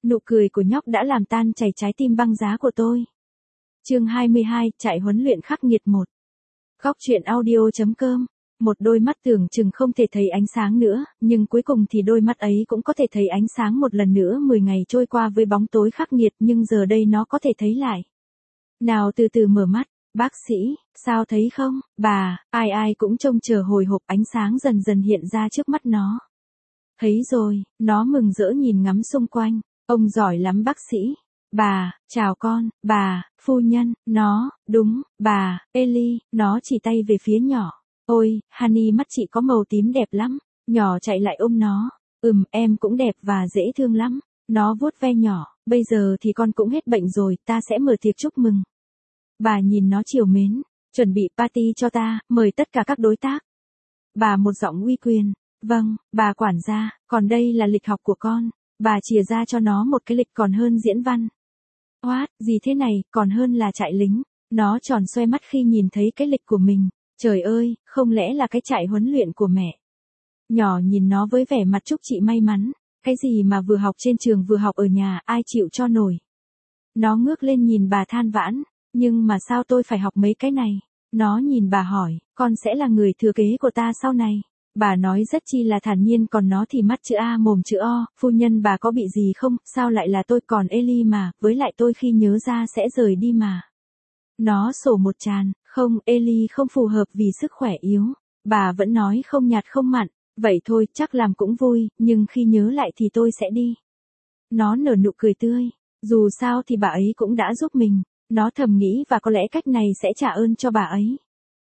Nụ cười của nhóc đã làm tan chảy trái tim băng giá của tôi. Chương 22, trại huấn luyện khắc nghiệt 1. Góc truyện audio.com. Một đôi mắt tưởng chừng không thể thấy ánh sáng nữa, nhưng cuối cùng thì đôi mắt ấy cũng có thể thấy ánh sáng một lần nữa. 10 ngày trôi qua với bóng tối khắc nghiệt, nhưng giờ đây nó có thể thấy lại. Nào từ từ mở mắt, bác sĩ, sao thấy không? Bà, ai cũng trông chờ hồi hộp, ánh sáng dần dần hiện ra trước mắt nó. Thấy rồi, nó mừng rỡ nhìn ngắm xung quanh. Ông giỏi lắm bác sĩ. Bà, chào con, bà, phu nhân, nó, đúng, bà, Ellie, nó chỉ tay về phía nhỏ. Ôi, Honey, mắt chị có màu tím đẹp lắm. Nhỏ chạy lại ôm nó. Em cũng đẹp và dễ thương lắm. Nó vuốt ve nhỏ. Bây giờ thì con cũng hết bệnh rồi, ta sẽ mở tiệc chúc mừng. Bà nhìn nó trìu mến. Chuẩn bị party cho ta, mời tất cả các đối tác. Bà một giọng uy quyền. Vâng, bà quản gia, còn đây là lịch học của con. Bà chìa ra cho nó một cái lịch còn hơn diễn văn. What, gì thế này, còn hơn là trại lính. Nó tròn xoe mắt khi nhìn thấy cái lịch của mình. Trời ơi, không lẽ là cái trại huấn luyện của mẹ? Nhỏ nhìn nó với vẻ mặt chúc chị may mắn. Cái gì mà vừa học trên trường vừa học ở nhà, ai chịu cho nổi. Nó ngước lên nhìn bà than vãn. Nhưng mà sao tôi phải học mấy cái này? Nó nhìn bà hỏi, con sẽ là người thừa kế của ta sau này. Bà nói rất chi là thản nhiên, còn nó thì mắt chữ A mồm chữ O. Phu nhân, bà có bị gì không? Sao lại là tôi, còn Ellie mà, với lại tôi khi nhớ ra sẽ rời đi mà. Nó sổ một tràn, không, Ellie không phù hợp vì sức khỏe yếu. Bà vẫn nói không nhạt không mặn, vậy thôi, chắc làm cũng vui, nhưng khi nhớ lại thì tôi sẽ đi. Nó nở nụ cười tươi, dù sao thì bà ấy cũng đã giúp mình. Nó thầm nghĩ và có lẽ cách này sẽ trả ơn cho bà ấy.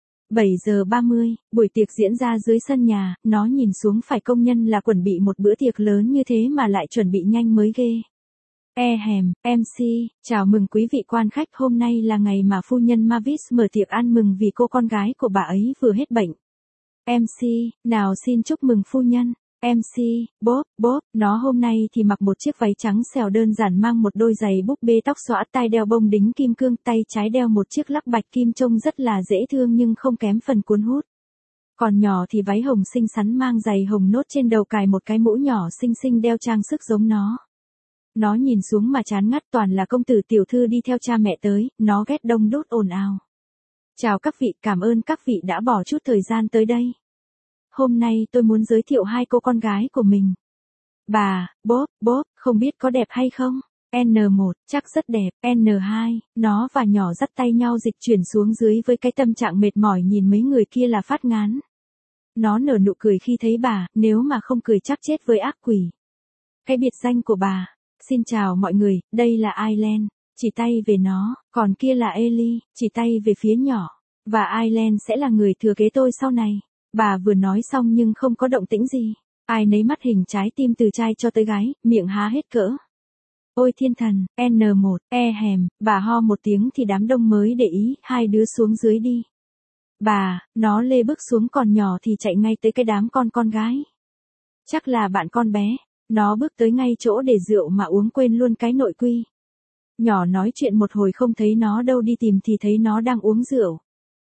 7:30, buổi tiệc diễn ra dưới sân nhà, nó nhìn xuống phải công nhân là chuẩn bị một bữa tiệc lớn như thế mà lại chuẩn bị nhanh mới ghê. MC, chào mừng quý vị quan khách, hôm nay là ngày mà phu nhân Mavis mở tiệc ăn mừng vì cô con gái của bà ấy vừa hết bệnh. MC, nào xin chúc mừng phu nhân. MC, Bob, nó hôm nay thì mặc một chiếc váy trắng xèo đơn giản, mang một đôi giày búp bê tóc xõa, tai đeo bông đính kim cương, tay trái đeo một chiếc lắc bạch kim trông rất là dễ thương nhưng không kém phần cuốn hút. Còn nhỏ thì váy hồng xinh xắn, mang giày hồng nốt, trên đầu cài một cái mũ nhỏ xinh xinh, đeo trang sức giống nó. Nó nhìn xuống mà chán ngắt, toàn là công tử tiểu thư đi theo cha mẹ tới, nó ghét đông đúc ồn ào. Chào các vị, cảm ơn các vị đã bỏ chút thời gian tới đây. Hôm nay tôi muốn giới thiệu hai cô con gái của mình. Bà, Bob, không biết có đẹp hay không? N1, chắc rất đẹp. N2, nó và nhỏ dắt tay nhau dịch chuyển xuống dưới với cái tâm trạng mệt mỏi, nhìn mấy người kia là phát ngán. Nó nở nụ cười khi thấy bà, nếu mà không cười chắc chết với ác quỷ. Cái biệt danh của bà. Xin chào mọi người, đây là Aileen, chỉ tay về nó, còn kia là Ellie, chỉ tay về phía nhỏ. Và Aileen sẽ là người thừa kế tôi sau này. Bà vừa nói xong nhưng không có động tĩnh gì. Ai nấy mắt hình trái tim từ trai cho tới gái, miệng há hết cỡ. Ôi thiên thần, N1, bà ho một tiếng thì đám đông mới để ý, hai đứa xuống dưới đi. Bà, nó lê bước xuống, còn nhỏ thì chạy ngay tới cái đám con gái. Chắc là bạn con bé. Nó bước tới ngay chỗ để rượu mà uống, quên luôn cái nội quy. Nhỏ nói chuyện một hồi không thấy nó đâu, đi tìm thì thấy nó đang uống rượu.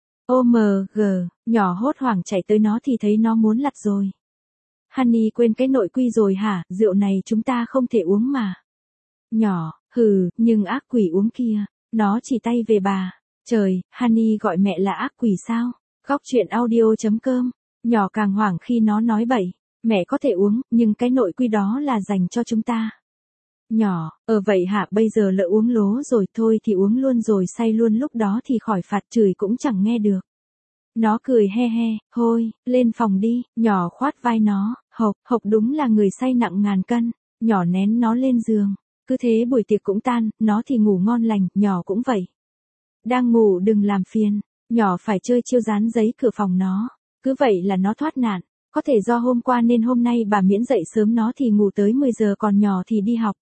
OMG, nhỏ hốt hoảng chạy tới nó thì thấy nó muốn lặt rồi. Honey, quên cái nội quy rồi hả? Rượu này chúng ta không thể uống mà. Nhỏ, nhưng ác quỷ uống kia. Nó chỉ tay về bà. Trời, Honey gọi mẹ là ác quỷ sao? Góc truyện audio.com. Nhỏ càng hoảng khi nó nói bậy. Mẹ có thể uống, nhưng cái nội quy đó là dành cho chúng ta. Nhỏ, vậy hả, bây giờ lỡ uống lố rồi, thôi thì uống luôn rồi say luôn, lúc đó thì khỏi phạt, chửi cũng chẳng nghe được. Nó cười he, thôi, lên phòng đi. Nhỏ khoát vai nó, Hộc đúng là người say nặng ngàn cân. Nhỏ nén nó lên giường. Cứ thế buổi tiệc cũng tan, nó thì ngủ ngon lành, nhỏ cũng vậy. Đang ngủ đừng làm phiền. Nhỏ phải chơi chiêu dán giấy cửa phòng nó. Cứ vậy là nó thoát nạn. Có thể do hôm qua nên hôm nay bà miễn dậy sớm, nó thì ngủ tới 10 giờ, còn nhỏ thì đi học.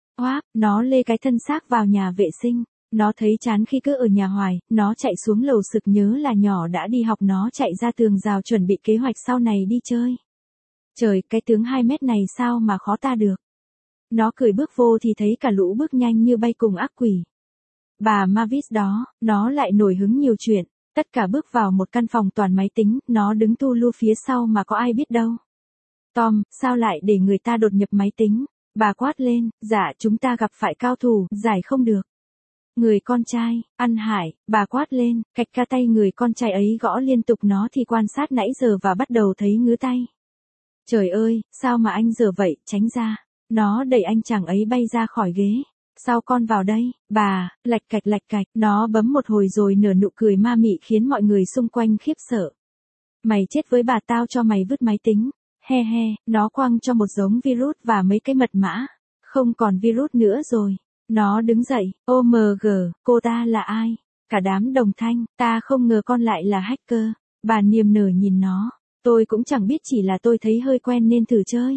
Nó lê cái thân xác vào nhà vệ sinh. Nó thấy chán khi cứ ở nhà hoài, nó chạy xuống lầu, sực nhớ là nhỏ đã đi học, nó chạy ra tường rào chuẩn bị kế hoạch sau này đi chơi. Trời, cái tướng 2 mét này sao mà khó ta được. Nó cười bước vô thì thấy cả lũ bước nhanh như bay cùng ác quỷ. Bà Mavis đó, nó lại nổi hứng nhiều chuyện. Tất cả bước vào một căn phòng toàn máy tính, nó đứng tu lu phía sau mà có ai biết đâu. Tom, sao lại để người ta đột nhập máy tính? Bà quát lên, dạ chúng ta gặp phải cao thủ, giải không được. Người con trai, ăn hải, bà quát lên, cạch ca tay người con trai ấy gõ liên tục nó thì quan sát nãy giờ và bắt đầu thấy ngứa tay. Trời ơi, sao mà anh giờ vậy, tránh ra. Nó đẩy anh chàng ấy bay ra khỏi ghế. Sao con vào đây, bà, lạch cạch, nó bấm một hồi rồi nở nụ cười ma mị khiến mọi người xung quanh khiếp sợ. Mày chết với bà, tao cho mày vứt máy tính. He he, nó quăng cho một giống virus và mấy cái mật mã. Không còn virus nữa rồi. Nó đứng dậy, OMG, cô ta là ai? Cả đám đồng thanh, ta không ngờ con lại là hacker. Bà niềm nở nhìn nó. Tôi cũng chẳng biết, chỉ là tôi thấy hơi quen nên thử chơi.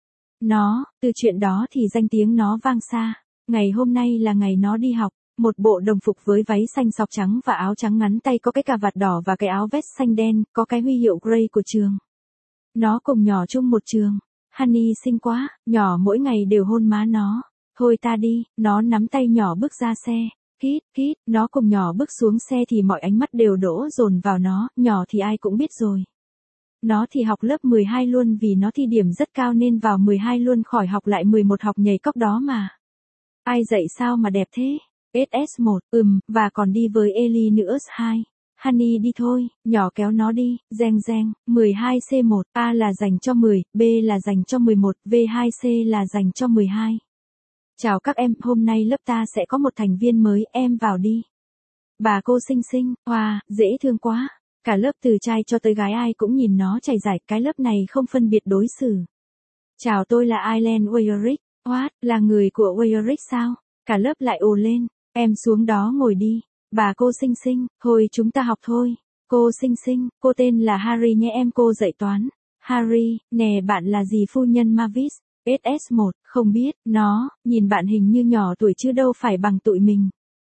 Từ chuyện đó thì danh tiếng nó vang xa. Ngày hôm nay là ngày nó đi học. Một bộ đồng phục với váy xanh sọc trắng và áo trắng ngắn tay có cái cà vạt đỏ và cái áo vest xanh đen, có cái huy hiệu Grey của trường. Nó cùng nhỏ chung một trường. Honey xinh quá, nhỏ mỗi ngày đều hôn má nó. Thôi ta đi, nó nắm tay nhỏ bước ra xe. Kít, nó cùng nhỏ bước xuống xe thì mọi ánh mắt đều đổ dồn vào nó, nhỏ thì ai cũng biết rồi. Nó thì học lớp 12 luôn, vì nó thi điểm rất cao nên vào 12 luôn, khỏi học lại 11 học nhảy cóc đó mà. Ai dạy sao mà đẹp thế? SS1, và còn đi với Eli nữa. 2. Honey đi thôi, nhỏ kéo nó đi, reng, 12C1, A là dành cho 10, B là dành cho 11, V2C là dành cho 12. Chào các em, hôm nay lớp ta sẽ có một thành viên mới, em vào đi. Bà cô xinh, wow, dễ thương quá. Cả lớp từ trai cho tới gái ai cũng nhìn nó chảy giải, cái lớp này không phân biệt đối xử. Chào, tôi là Aileen Weyrich. What, là người của Weyrich sao? Cả lớp lại ồ lên. Em xuống đó ngồi đi. Bà cô xinh, thôi chúng ta học thôi. Cô xinh, cô tên là Harry nhé, em cô dạy toán. Harry, nè bạn là gì phu nhân Mavis? SS1, không biết, nó, nhìn bạn hình như nhỏ tuổi chứ đâu phải bằng tụi mình.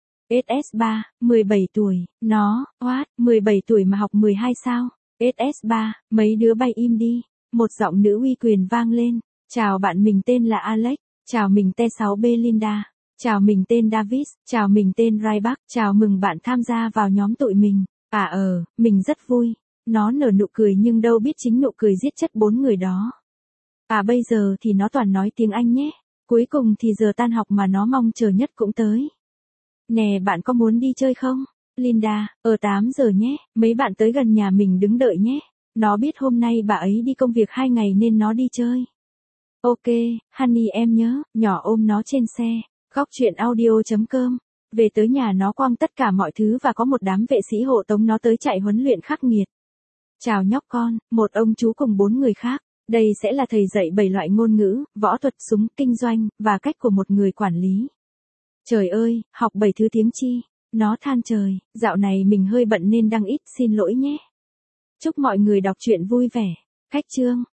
SS3, 17 tuổi, nó, what, 17 tuổi mà học 12 sao? SS3, mấy đứa bay im đi. Một giọng nữ uy quyền vang lên. Chào bạn, mình tên là Alex. Chào, mình T6B Linda. Chào, mình tên Davis. Chào, mình tên Rybak. Chào mừng bạn tham gia vào nhóm tụi mình. Mình rất vui. Nó nở nụ cười nhưng đâu biết chính nụ cười giết chết 4 người đó. Bây giờ thì nó toàn nói tiếng Anh nhé. Cuối cùng thì giờ tan học mà nó mong chờ nhất cũng tới. Nè bạn có muốn đi chơi không? Linda, 8 giờ nhé, mấy bạn tới gần nhà mình đứng đợi nhé. Nó biết hôm nay bà ấy đi công việc 2 ngày nên nó đi chơi. Ok, Honey em nhớ, nhỏ ôm nó trên xe. Góc chuyện audio.com. Về tới nhà nó quăng tất cả mọi thứ và có một đám vệ sĩ hộ tống nó tới trại huấn luyện khắc nghiệt. Chào nhóc con, một ông chú cùng 4 người khác. Đây sẽ là thầy dạy 7 loại ngôn ngữ, võ thuật, súng, kinh doanh, và cách của một người quản lý. Trời ơi, học 7 thứ tiếng chi? Nó than trời, dạo này mình hơi bận nên đăng ít, xin lỗi nhé. Chúc mọi người đọc truyện vui vẻ. Cách chương.